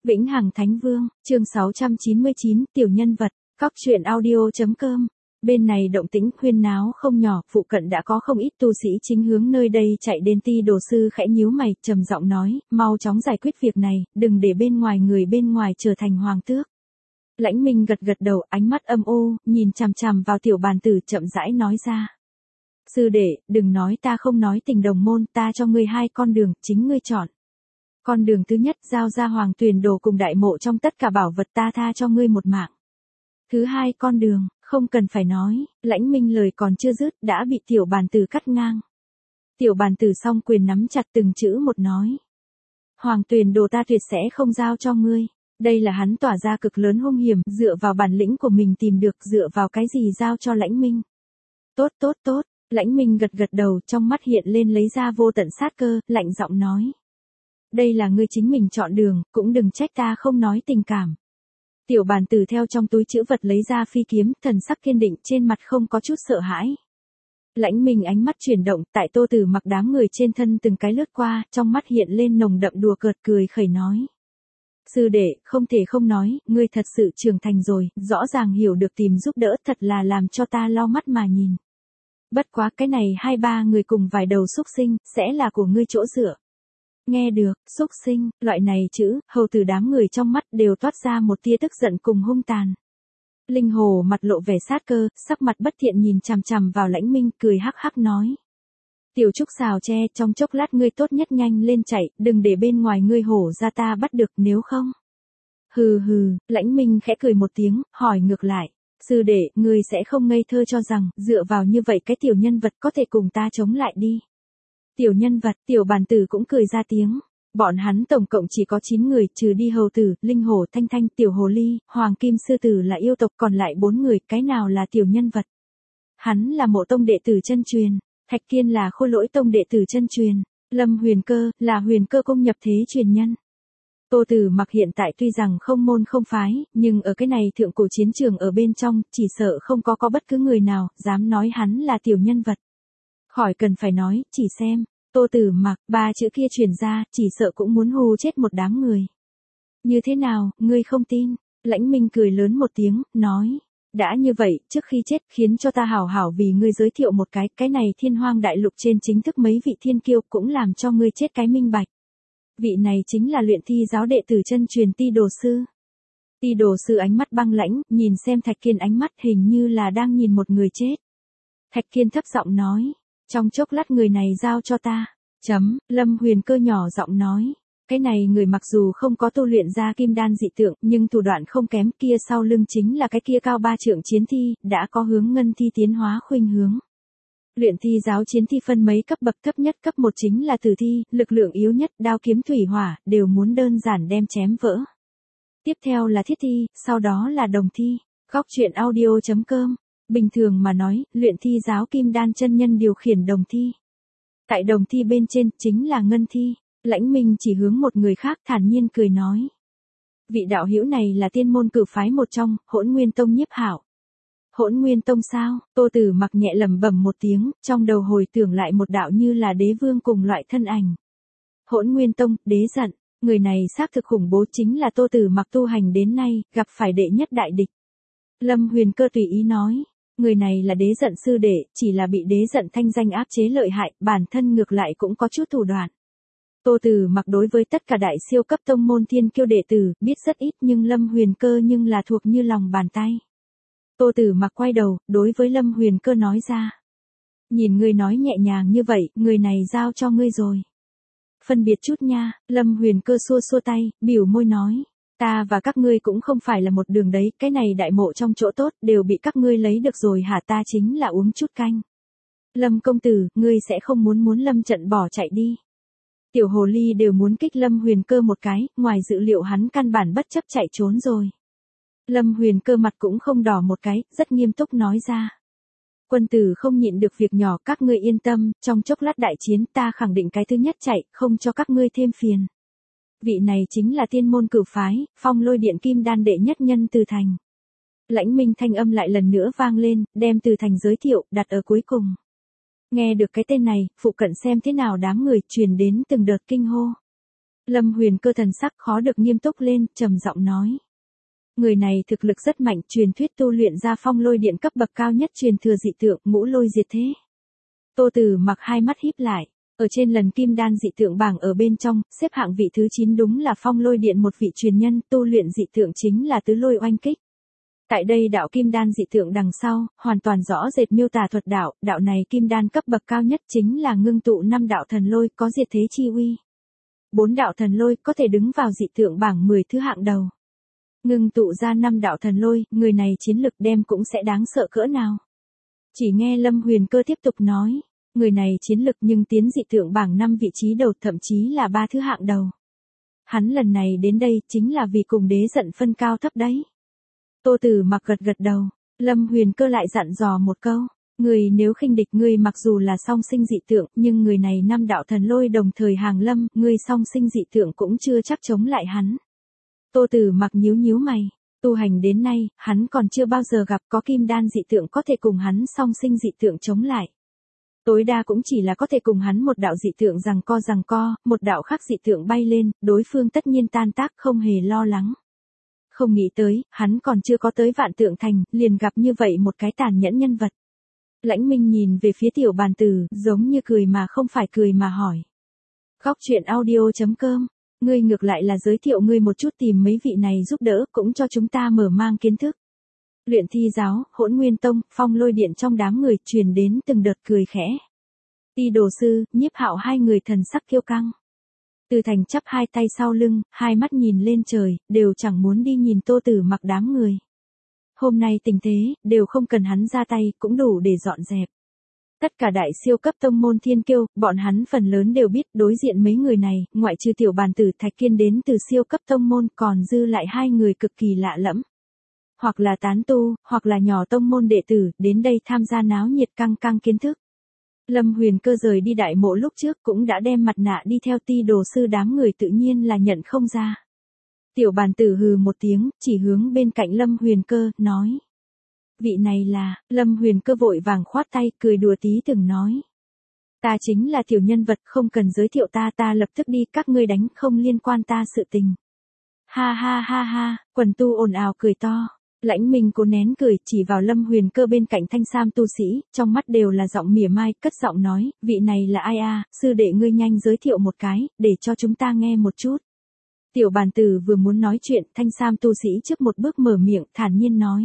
Vĩnh Hằng Thánh Vương, chương 699, tiểu nhân vật, Cóc truyện audio.com. Bên này động tĩnh huyên náo không nhỏ, phụ cận đã có không ít tu sĩ chính hướng nơi đây chạy đến. Ti đồ sư khẽ nhíu mày, trầm giọng nói, mau chóng giải quyết việc này, đừng để bên ngoài người bên ngoài trở thành hoàng tước. Lãnh Minh gật gật đầu, ánh mắt âm u, nhìn chằm chằm vào tiểu bàn tử, chậm rãi nói ra. Sư đệ, đừng nói ta không nói tình đồng môn, ta cho ngươi hai con đường, chính ngươi chọn. Con đường thứ nhất, giao ra hoàng tuyền đồ cùng đại mộ trong tất cả bảo vật, ta tha cho ngươi một mạng. Thứ hai con đường, không cần phải nói, Lãnh Minh lời còn chưa dứt đã bị tiểu bàn tử cắt ngang. Tiểu bàn tử song quyền nắm chặt từng chữ một nói. Hoàng tuyền đồ ta tuyệt sẽ không giao cho ngươi. Đây là hắn tỏa ra cực lớn hung hiểm, dựa vào bản lĩnh của mình tìm được, dựa vào cái gì giao cho Lãnh Minh. Tốt, Lãnh Minh gật gật đầu, trong mắt hiện lên lấy ra vô tận sát cơ, lạnh giọng nói. Đây là ngươi chính mình chọn đường, cũng đừng trách ta không nói tình cảm. Tiểu bàn tử theo trong túi trữ vật lấy ra phi kiếm, thần sắc kiên định, trên mặt không có chút sợ hãi. Lãnh Minh ánh mắt chuyển động, tại Tô Tử Mặc đám người trên thân từng cái lướt qua, trong mắt hiện lên nồng đậm đùa cợt, cười khẩy nói. Sư đệ, không thể không nói, ngươi thật sự trưởng thành rồi, rõ ràng hiểu được tìm giúp đỡ, thật là làm cho ta lau mắt mà nhìn. Bất quá cái này hai ba người cùng vài đầu xúc sinh, sẽ là của ngươi chỗ dựa. Nghe được, xúc sinh, loại này chữ, hầu từ đám người trong mắt đều toát ra một tia tức giận cùng hung tàn. Linh Hồ mặt lộ vẻ sát cơ, sắc mặt bất thiện nhìn chằm chằm vào Lãnh Minh, cười hắc hắc nói. Tiểu trúc xào tre, trong chốc lát ngươi tốt nhất nhanh lên chạy, đừng để bên ngoài ngươi hổ ra ta bắt được, nếu không. Hừ, Lãnh Minh khẽ cười một tiếng, hỏi ngược lại. Sư đệ, ngươi sẽ không ngây thơ cho rằng, dựa vào như vậy cái tiểu nhân vật có thể cùng ta chống lại đi. Tiểu nhân vật, tiểu bàn tử cũng cười ra tiếng. Bọn hắn tổng cộng chỉ có 9 người, trừ đi hầu tử, linh hổ, thanh thanh, tiểu hồ ly, hoàng kim sư tử là yêu tộc, còn lại 4 người, cái nào là tiểu nhân vật. Hắn là Mộ Tông đệ tử chân truyền, Thạch Kiên là Khôi Lỗi Tông đệ tử chân truyền, Lâm Huyền Cơ là Huyền Cơ Cung nhập thế truyền nhân. Tô Tử Mặc hiện tại tuy rằng không môn không phái, nhưng ở cái này thượng cổ chiến trường ở bên trong, chỉ sợ không có bất cứ người nào dám nói hắn là tiểu nhân vật. Khỏi cần phải nói, chỉ xem, Tô Tử Mặc, 3 chữ kia truyền ra, chỉ sợ cũng muốn hù chết một đám người. Như thế nào, ngươi không tin? Lãnh Minh cười lớn một tiếng, nói. Đã như vậy, trước khi chết, khiến cho ta hảo hảo vì ngươi giới thiệu một cái này Thiên Hoang đại lục trên chính thức mấy vị thiên kiêu, cũng làm cho ngươi chết cái minh bạch. Vị này chính là luyện thi giáo đệ tử chân truyền Ti đồ sư. Ti đồ sư ánh mắt băng lãnh, nhìn xem Thạch Kiên, ánh mắt hình như là đang nhìn một người chết. Thạch Kiên thấp giọng nói, trong chốc lát người này giao cho ta. Lâm Huyền Cơ nhỏ giọng nói, cái này người mặc dù không có tu luyện ra kim đan dị tượng, nhưng thủ đoạn không kém, kia sau lưng chính là cái kia cao 3 trượng chiến thi, đã có hướng ngân thi tiến hóa khuynh hướng. Luyện thi giáo chiến thi phân mấy cấp bậc, thấp nhất cấp 1 chính là tử thi, lực lượng yếu nhất, đao kiếm thủy hỏa, đều muốn đơn giản đem chém vỡ. Tiếp theo là thiết thi, sau đó là đồng thi. Cóc truyện audio.com. Bình thường mà nói, luyện thi giáo kim đan chân nhân điều khiển đồng thi. Tại đồng thi bên trên, chính là ngân thi. Lãnh Minh chỉ hướng một người khác, thản nhiên cười nói. Vị đạo hữu này là tiên môn cử phái một trong, Hỗn Nguyên Tông Nhiếp Hạo. Hỗn Nguyên Tông sao? Tô Tử Mặc nhẹ lẩm bẩm một tiếng, trong đầu hồi tưởng lại một đạo như là đế vương cùng loại thân ảnh. Hỗn Nguyên Tông, đế giận, người này xác thực khủng bố, chính là Tô Tử Mặc tu hành đến nay, gặp phải đệ nhất đại địch. Lâm Huyền Cơ tùy ý nói, người này là đế giận sư đệ, chỉ là bị đế giận thanh danh áp chế lợi hại, bản thân ngược lại cũng có chút thủ đoạn. Tô Tử Mặc đối với tất cả đại siêu cấp tông môn thiên kiêu đệ tử, biết rất ít, nhưng Lâm Huyền Cơ nhưng là thuộc như lòng bàn tay. Tô Tử Mặc quay đầu, đối với Lâm Huyền Cơ nói ra. Nhìn ngươi nói nhẹ nhàng như vậy, người này giao cho ngươi rồi. Phân biệt chút nha, Lâm Huyền Cơ xua tay, biểu môi nói. Ta và các ngươi cũng không phải là một đường đấy, cái này đại mộ trong chỗ tốt, đều bị các ngươi lấy được rồi hả, ta chính là uống chút canh. Lâm công tử, ngươi sẽ không muốn Lâm trận bỏ chạy đi. Tiểu hồ ly đều muốn kích Lâm Huyền Cơ một cái, ngoài dự liệu hắn căn bản bất chấp chạy trốn rồi. Lâm Huyền Cơ mặt cũng không đỏ một cái, rất nghiêm túc nói ra. Quân tử không nhịn được việc nhỏ, các ngươi yên tâm, trong chốc lát đại chiến ta khẳng định cái thứ nhất chạy, không cho các ngươi thêm phiền. Vị này chính là tiên môn cửu phái, Phong Lôi Điện kim đan đệ nhất nhân Từ Thành. Lãnh Minh thanh âm lại lần nữa vang lên, đem Từ Thành giới thiệu, đặt ở cuối cùng. Nghe được cái tên này, phụ cận xem thế nào đám người truyền đến từng đợt kinh hô. Lâm Huyền Cơ thần sắc khó được nghiêm túc lên, trầm giọng nói. Người này thực lực rất mạnh, truyền thuyết tu luyện ra phong lôi điện cấp bậc cao nhất, truyền thừa dị tượng, ngũ lôi diệt thế. Tô Tử Mặc hai mắt híp lại, ở trên lần kim đan dị tượng bảng ở bên trong, xếp hạng vị thứ 9 đúng là phong lôi điện một vị truyền nhân, tu luyện dị tượng chính là tứ lôi oanh kích. Tại đây đạo kim đan dị tượng đằng sau, hoàn toàn rõ rệt miêu tả thuật đạo, đạo này kim đan cấp bậc cao nhất chính là ngưng tụ 5 đạo thần lôi có diệt thế chi uy. 4 đạo thần lôi có thể đứng vào dị tượng bảng 10 thứ hạng đầu. Ngưng tụ ra 5 đạo thần lôi, người này chiến lực đem cũng sẽ đáng sợ cỡ nào. Chỉ nghe Lâm Huyền Cơ tiếp tục nói, người này chiến lực nhưng tiến dị tượng bảng 5 vị trí đầu, thậm chí là 3 thứ hạng đầu. Hắn lần này đến đây chính là vì cùng đế giận phân cao thấp đấy. Tô Tử Mặc gật gật đầu, Lâm Huyền Cơ lại dặn dò một câu, người nếu khinh địch, ngươi mặc dù là song sinh dị tượng, nhưng người này 5 đạo thần lôi đồng thời hàng lâm, ngươi song sinh dị tượng cũng chưa chắc chống lại hắn. Tô Tử Mặc nhíu nhíu mày, tu hành đến nay, hắn còn chưa bao giờ gặp có kim đan dị tượng có thể cùng hắn song sinh dị tượng chống lại. Tối đa cũng chỉ là có thể cùng hắn một đạo dị tượng giằng co, một đạo khác dị tượng bay lên, đối phương tất nhiên tan tác, không hề lo lắng. Không nghĩ tới, hắn còn chưa có tới Vạn Tượng Thành, liền gặp như vậy một cái tàn nhẫn nhân vật. Lãnh Minh nhìn về phía Tiểu Bàn Tử, giống như cười mà không phải cười mà hỏi. Góc truyện audio.com, ngươi ngược lại là giới thiệu ngươi một chút, tìm mấy vị này giúp đỡ, cũng cho chúng ta mở mang kiến thức. Luyện Thi giáo, Hỗn Nguyên tông, Phong Lôi điện trong đám người truyền đến từng đợt cười khẽ. Ti đồ sư, Nhiếp Hạo hai người thần sắc kiêu căng. Từ Thành chắp hai tay sau lưng, hai mắt nhìn lên trời, đều chẳng muốn đi nhìn Tô Tử Mặc đám người. Hôm nay tình thế, đều không cần hắn ra tay, cũng đủ để dọn dẹp. Tất cả đại siêu cấp tông môn thiên kiêu, bọn hắn phần lớn đều biết, đối diện mấy người này, ngoại trừ Tiểu Bàn Tử Thạch Kiên đến từ siêu cấp tông môn, còn dư lại hai người cực kỳ lạ lẫm. Hoặc là tán tu, hoặc là nhỏ tông môn đệ tử, đến đây tham gia náo nhiệt căng căng kiến thức. Lâm Huyền Cơ rời đi đại mộ lúc trước cũng đã đem mặt nạ đi theo, Ti đồ sư đám người tự nhiên là nhận không ra. Tiểu Bàn Tử hừ một tiếng, chỉ hướng bên cạnh Lâm Huyền Cơ, nói. Vị này là, Lâm Huyền Cơ vội vàng khoát tay, cười đùa tí từng nói. Ta chính là tiểu nhân vật, không cần giới thiệu ta lập tức đi, các ngươi đánh không liên quan ta sự tình. Ha ha ha ha, quần tu ồn ào cười to. Lãnh Minh cố nén cười, chỉ vào Lâm Huyền Cơ bên cạnh thanh sam tu sĩ, trong mắt đều là giọng mỉa mai, cất giọng nói, vị này là ai a, sư đệ ngươi nhanh giới thiệu một cái, để cho chúng ta nghe một chút. Tiểu Bàn Tử vừa muốn nói chuyện, thanh sam tu sĩ trước một bước mở miệng, thản nhiên nói.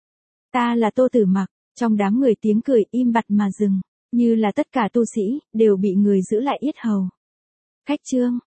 Ta là Tô Tử Mặc, trong đám người tiếng cười im bặt mà dừng, như là tất cả tu sĩ, đều bị người giữ lại yết hầu. Khách trương,